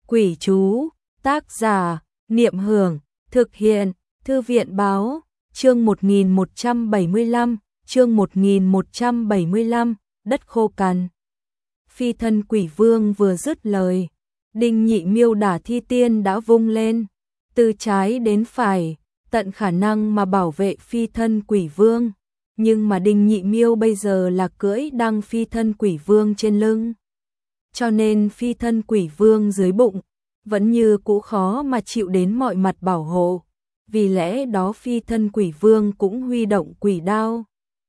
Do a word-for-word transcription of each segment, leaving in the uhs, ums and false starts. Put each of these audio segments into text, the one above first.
Quỷ chú, tác giả, Niệm Hưởng, thực hiện, Thư viện báo, chương một nghìn một trăm bảy mươi lăm, chương một nghìn một trăm bảy mươi lăm, đất khô cằn. Phi thân quỷ vương vừa dứt lời, Đinh Nhị Miêu đả thi tiên đã vung lên, từ trái đến phải, tận khả năng mà bảo vệ phi thân quỷ vương. Nhưng mà Đinh Nhị Miêu bây giờ là cưỡi đăng phi thân quỷ vương trên lưng. Cho nên phi thân quỷ vương dưới bụng, vẫn như cũ khó mà chịu đến mọi mặt bảo hộ. Vì lẽ đó phi thân quỷ vương cũng huy động quỷ đao,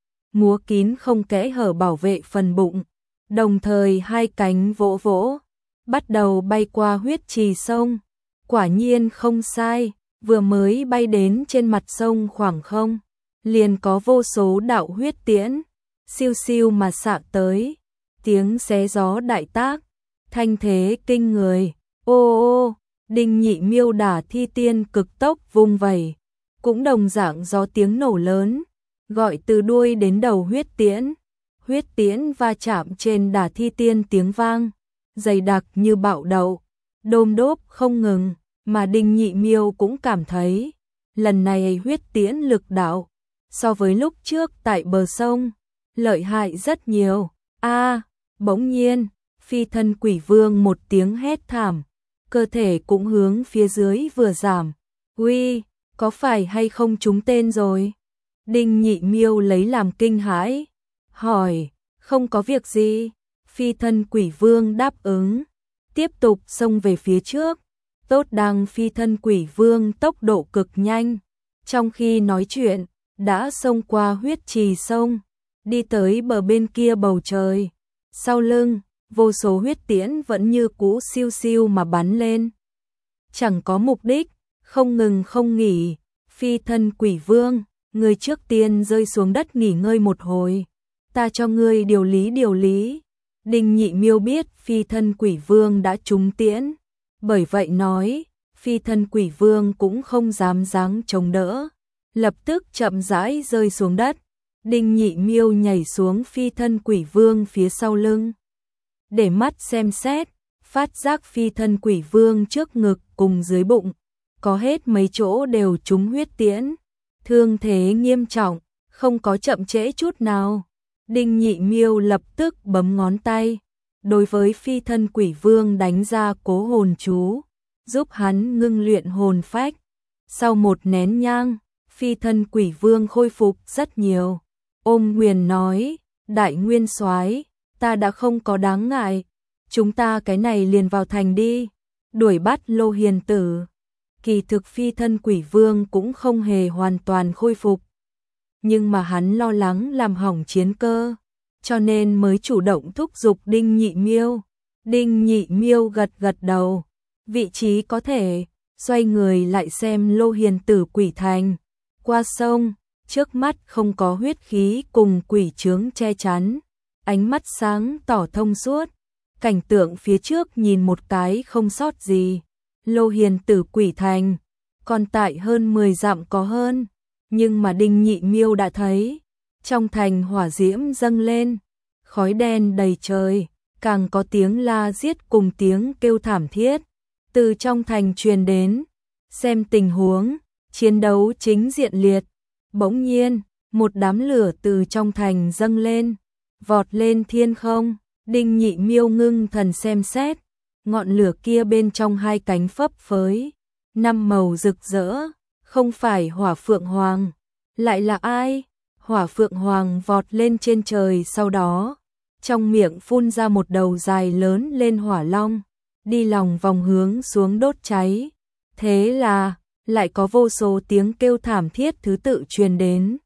múa kín không kẽ hở bảo vệ phần bụng. Đồng thời hai cánh vỗ vỗ, bắt đầu bay qua huyết trì sông. Quả nhiên không sai, vừa mới bay đến trên mặt sông khoảng không, liền có vô số đạo huyết tiễn, siêu siêu mà xạ tới, tiếng xé gió đại tác, thanh thế kinh người. Ô ô, Đinh Nhị Miêu đả thi tiên cực tốc vung vẩy, cũng đồng dạng gió tiếng nổ lớn, gọi từ đuôi đến đầu huyết tiễn. Huyết tiễn va chạm trên đả thi tiên tiếng vang, dày đặc như bạo đậu, đôm đốp không ngừng, mà Đinh Nhị Miêu cũng cảm thấy, lần này huyết tiễn lực đạo, so với lúc trước tại bờ sông, lợi hại rất nhiều. A, à, bỗng nhiên, phi thân quỷ vương một tiếng hét thảm, cơ thể cũng hướng phía dưới vừa giảm. Uy, có phải hay không trúng tên rồi? Đinh Nhị Miêu lấy làm kinh hãi, hỏi, không có việc gì. Phi thân quỷ vương đáp ứng, tiếp tục xông về phía trước. Tốt đăng phi thân quỷ vương tốc độ cực nhanh, trong khi nói chuyện, đã xông qua huyết trì sông, đi tới bờ bên kia bầu trời. Sau lưng, vô số huyết tiễn vẫn như cũ siêu siêu mà bắn lên. Chẳng có mục đích, không ngừng không nghỉ. Phi thân quỷ vương, người trước tiên rơi xuống đất nghỉ ngơi một hồi. Ta cho ngươi điều lý điều lý. Đinh Nhị Miêu biết phi thân quỷ vương đã trúng tiễn, bởi vậy nói, phi thân quỷ vương cũng không dám giáng chống đỡ, lập tức chậm rãi rơi xuống đất. Đinh Nhị Miêu nhảy xuống phi thân quỷ vương phía sau lưng, để mắt xem xét, phát giác phi thân quỷ vương trước ngực cùng dưới bụng, có hết mấy chỗ đều trúng huyết tiễn, thương thế nghiêm trọng, không có chậm trễ chút nào. Đinh Nhị Miêu lập tức bấm ngón tay, đối với phi thân quỷ vương đánh ra cố hồn chú, giúp hắn ngưng luyện hồn phách. Sau một nén nhang, phi thân quỷ vương khôi phục rất nhiều. Ôm Huyền nói, đại nguyên soái, ta đã không có đáng ngại, chúng ta cái này liền vào thành đi, đuổi bắt Lô Hiền tử. Kỳ thực phi thân quỷ vương cũng không hề hoàn toàn khôi phục, nhưng mà hắn lo lắng làm hỏng chiến cơ, cho nên mới chủ động thúc giục Đinh Nhị Miêu. Đinh Nhị Miêu gật gật đầu, vị trí có thể, xoay người lại xem Lô Hiền tử quỷ thành. Qua sông, trước mắt không có huyết khí cùng quỷ chướng che chắn, ánh mắt sáng tỏ thông suốt, cảnh tượng phía trước nhìn một cái không sót gì. Lô Hiền tử quỷ thành, còn tại hơn mười dặm có hơn, nhưng mà Đinh Nhị Miêu đã thấy, trong thành hỏa diễm dâng lên, khói đen đầy trời, càng có tiếng la giết cùng tiếng kêu thảm thiết từ trong thành truyền đến. Xem tình huống, chiến đấu chính diện liệt. Bỗng nhiên, một đám lửa từ trong thành dâng lên, vọt lên thiên không. Đinh Nhị Miêu ngưng thần xem xét, ngọn lửa kia bên trong hai cánh phấp phới, năm màu rực rỡ, không phải Hỏa Phượng Hoàng, lại là ai? Hỏa Phượng Hoàng vọt lên trên trời, sau đó, trong miệng phun ra một đầu dài lớn lên hỏa long, đi lòng vòng hướng xuống đốt cháy. Thế là, lại có vô số tiếng kêu thảm thiết thứ tự truyền đến.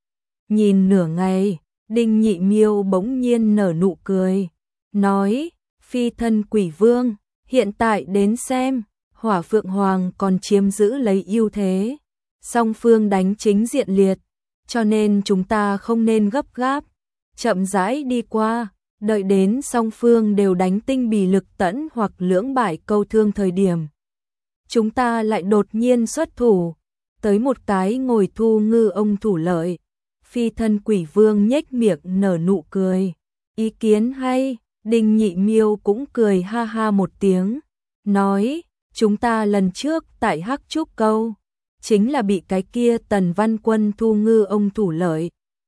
Nhìn nửa ngày, Đinh Nhị Miêu bỗng nhiên nở nụ cười, nói, phi thân quỷ vương, hiện tại đến xem, Hỏa Phượng Hoàng còn chiếm giữ lấy ưu thế, song phương đánh chính diện liệt, cho nên chúng ta không nên gấp gáp, chậm rãi đi qua, đợi đến song phương đều đánh tinh bì lực tẫn hoặc lưỡng bại câu thương thời điểm. Chúng ta lại đột nhiên xuất thủ, tới một cái ngồi thu ngư ông thủ lợi. Phi thân quỷ vương nhếch miệng nở nụ cười, ý kiến hay. Đinh Nhị Miêu cũng cười ha ha một tiếng, nói, chúng ta lần trước tại Hắc Trúc Câu, chính là bị cái kia Tần Văn Quân thu ngư ông thủ lợi.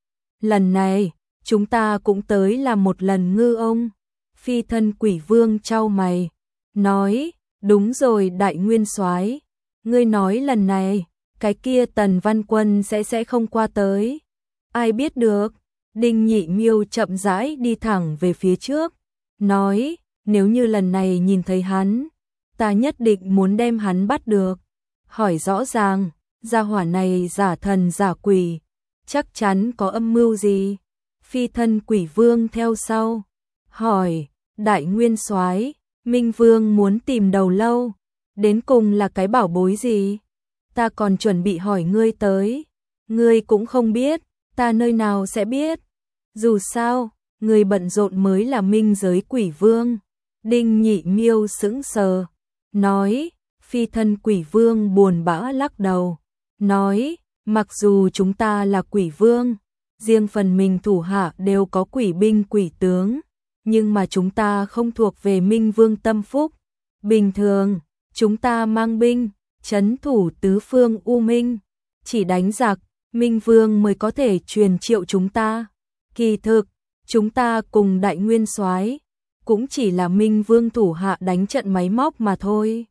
Lần này, chúng ta cũng tới làm một lần ngư ông. Phi thân quỷ vương chau mày, nói, đúng rồi Đại Nguyên Soái, ngươi nói lần này, cái kia Tần Văn Quân sẽ sẽ không qua tới. Ai biết được, Đinh Nhị Miêu chậm rãi đi thẳng về phía trước, nói, nếu như lần này nhìn thấy hắn, ta nhất định muốn đem hắn bắt được. Hỏi rõ ràng, gia hỏa này giả thần giả quỷ, chắc chắn có âm mưu gì. Phi thân quỷ vương theo sau, hỏi, Đại Nguyên Soái, Minh Vương muốn tìm đầu lâu, đến cùng là cái bảo bối gì? Ta còn chuẩn bị hỏi ngươi tới, ngươi cũng không biết, ta nơi nào sẽ biết. Dù sao, người bận rộn mới là minh giới quỷ vương. Đinh Nhị Miêu sững sờ, nói, phi thân quỷ vương buồn bã lắc đầu, nói, mặc dù chúng ta là quỷ vương, riêng phần mình thủ hạ đều có quỷ binh quỷ tướng, nhưng mà chúng ta không thuộc về Minh Vương tâm phúc. Bình thường, chúng ta mang binh, trấn thủ tứ phương U Minh, chỉ đánh giặc, Minh Vương mới có thể truyền triệu chúng ta. Kỳ thực, chúng ta cùng Đại Nguyên Soái cũng chỉ là Minh Vương thủ hạ đánh trận máy móc mà thôi.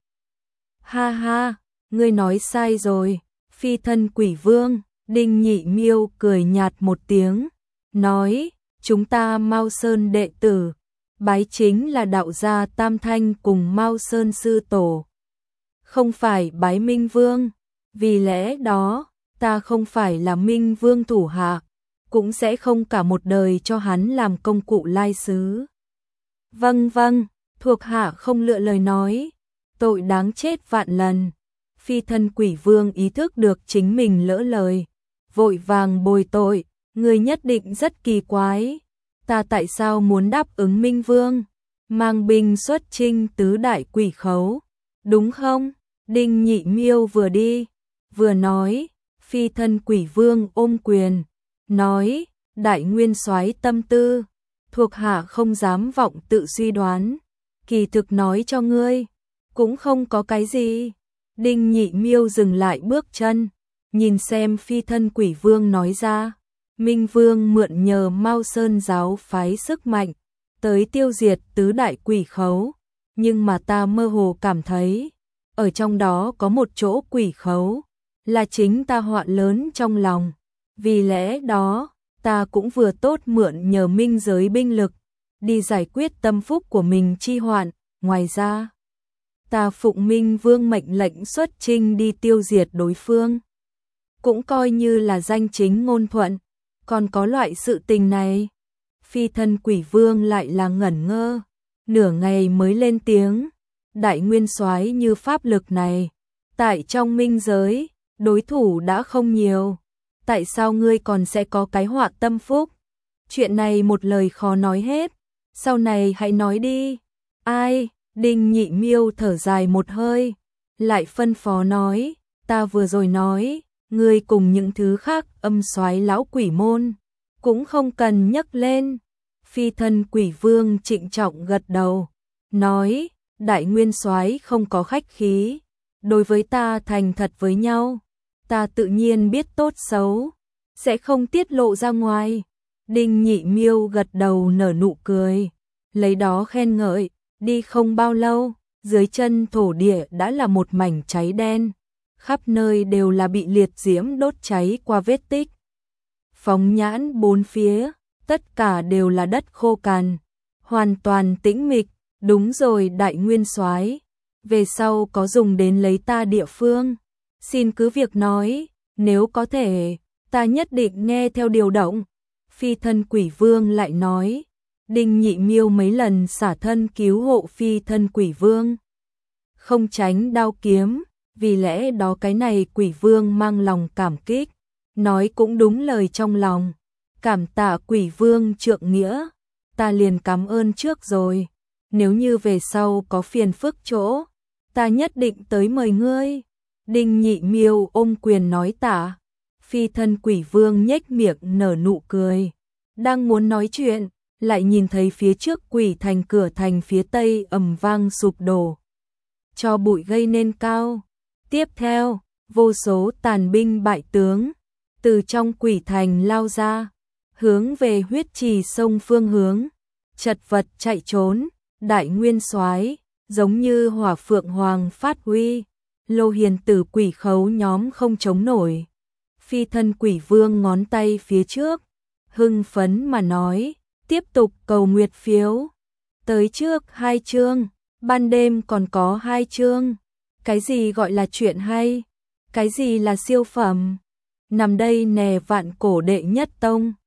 Ha ha, ngươi nói sai rồi, phi thân quỷ vương. Đinh Nhị Miêu cười nhạt một tiếng, nói, chúng ta Mao Sơn đệ tử, bái chính là đạo gia Tam Thanh cùng Mao Sơn sư tổ, không phải bái Minh Vương, vì lẽ đó, ta không phải là Minh Vương thủ hạ, cũng sẽ không cả một đời cho hắn làm công cụ lai sứ. Vâng vâng, thuộc hạ không lựa lời nói, tội đáng chết vạn lần. Phi thân quỷ vương ý thức được chính mình lỡ lời, vội vàng bồi tội, người nhất định rất kỳ quái. Ta tại sao muốn đáp ứng Minh Vương, mang binh xuất chinh tứ đại quỷ khấu, đúng không? Đinh Nhị Miêu vừa đi, vừa nói, phi thân quỷ vương ôm quyền, nói, Đại Nguyên Soái tâm tư, thuộc hạ không dám vọng tự suy đoán, kỳ thực nói cho ngươi, cũng không có cái gì. Đinh Nhị Miêu dừng lại bước chân, nhìn xem phi thân quỷ vương nói ra, Minh Vương mượn nhờ Mao Sơn giáo phái sức mạnh, tới tiêu diệt tứ đại quỷ khấu, nhưng mà ta mơ hồ cảm thấy, ở trong đó có một chỗ quỷ khấu, là chính ta họa lớn trong lòng, vì lẽ đó, ta cũng vừa tốt mượn nhờ minh giới binh lực, đi giải quyết tâm phúc của mình chi hoạn, ngoài ra, ta phụng Minh Vương mệnh lệnh xuất chinh đi tiêu diệt đối phương, cũng coi như là danh chính ngôn thuận, còn có loại sự tình này. Phi thân quỷ vương lại là ngẩn ngơ, nửa ngày mới lên tiếng, Đại Nguyên Soái như pháp lực này, tại trong minh giới, đối thủ đã không nhiều, tại sao ngươi còn sẽ có cái họa tâm phúc? Chuyện này một lời khó nói hết, sau này hãy nói đi. Ai? Đinh Nhị Miêu thở dài một hơi, lại phân phó nói, ta vừa rồi nói, ngươi cùng những thứ khác âm soái lão quỷ môn, cũng không cần nhắc lên. Phi thân quỷ vương trịnh trọng gật đầu, nói, Đại Nguyên Soái không có khách khí, đối với ta thành thật với nhau, ta tự nhiên biết tốt xấu, sẽ không tiết lộ ra ngoài. Đinh Nhị Miêu gật đầu nở nụ cười, lấy đó khen ngợi, đi không bao lâu, dưới chân thổ địa đã là một mảnh cháy đen, khắp nơi đều là bị liệt diễm đốt cháy qua vết tích. Phóng nhãn bốn phía, tất cả đều là đất khô cằn, hoàn toàn tĩnh mịch. Đúng rồi Đại Nguyên Soái, về sau có dùng đến lấy ta địa phương, xin cứ việc nói, nếu có thể, ta nhất định nghe theo điều động. Phi thân quỷ vương lại nói, Đinh Nhị Miêu mấy lần xả thân cứu hộ phi thân quỷ vương, không tránh đao kiếm, vì lẽ đó cái này quỷ vương mang lòng cảm kích, nói cũng đúng lời trong lòng, cảm tạ quỷ vương trượng nghĩa, ta liền cảm ơn trước rồi, nếu như về sau có phiền phức chỗ, ta nhất định tới mời ngươi. Đinh Nhị Miêu ôm quyền nói tạ, phi thân quỷ vương nhếch miệng nở nụ cười, đang muốn nói chuyện, lại nhìn thấy phía trước quỷ thành cửa thành phía tây ầm vang sụp đổ. cho bụi gây nên cao. Tiếp theo, vô số tàn binh bại tướng từ trong quỷ thành lao ra, hướng về huyết trì sông phương hướng, chật vật chạy trốn. Đại nguyên soái giống như hỏa phượng hoàng phát huy, Lô Hiền tử quỷ khấu nhóm không chống nổi. Phi thân quỷ vương ngón tay phía trước, hưng phấn mà nói, tiếp tục cầu nguyệt phiếu. Tới trước hai chương, ban đêm còn có hai chương. Cái gì gọi là chuyện hay? Cái gì là siêu phẩm? Nằm đây nè vạn cổ đệ nhất tông.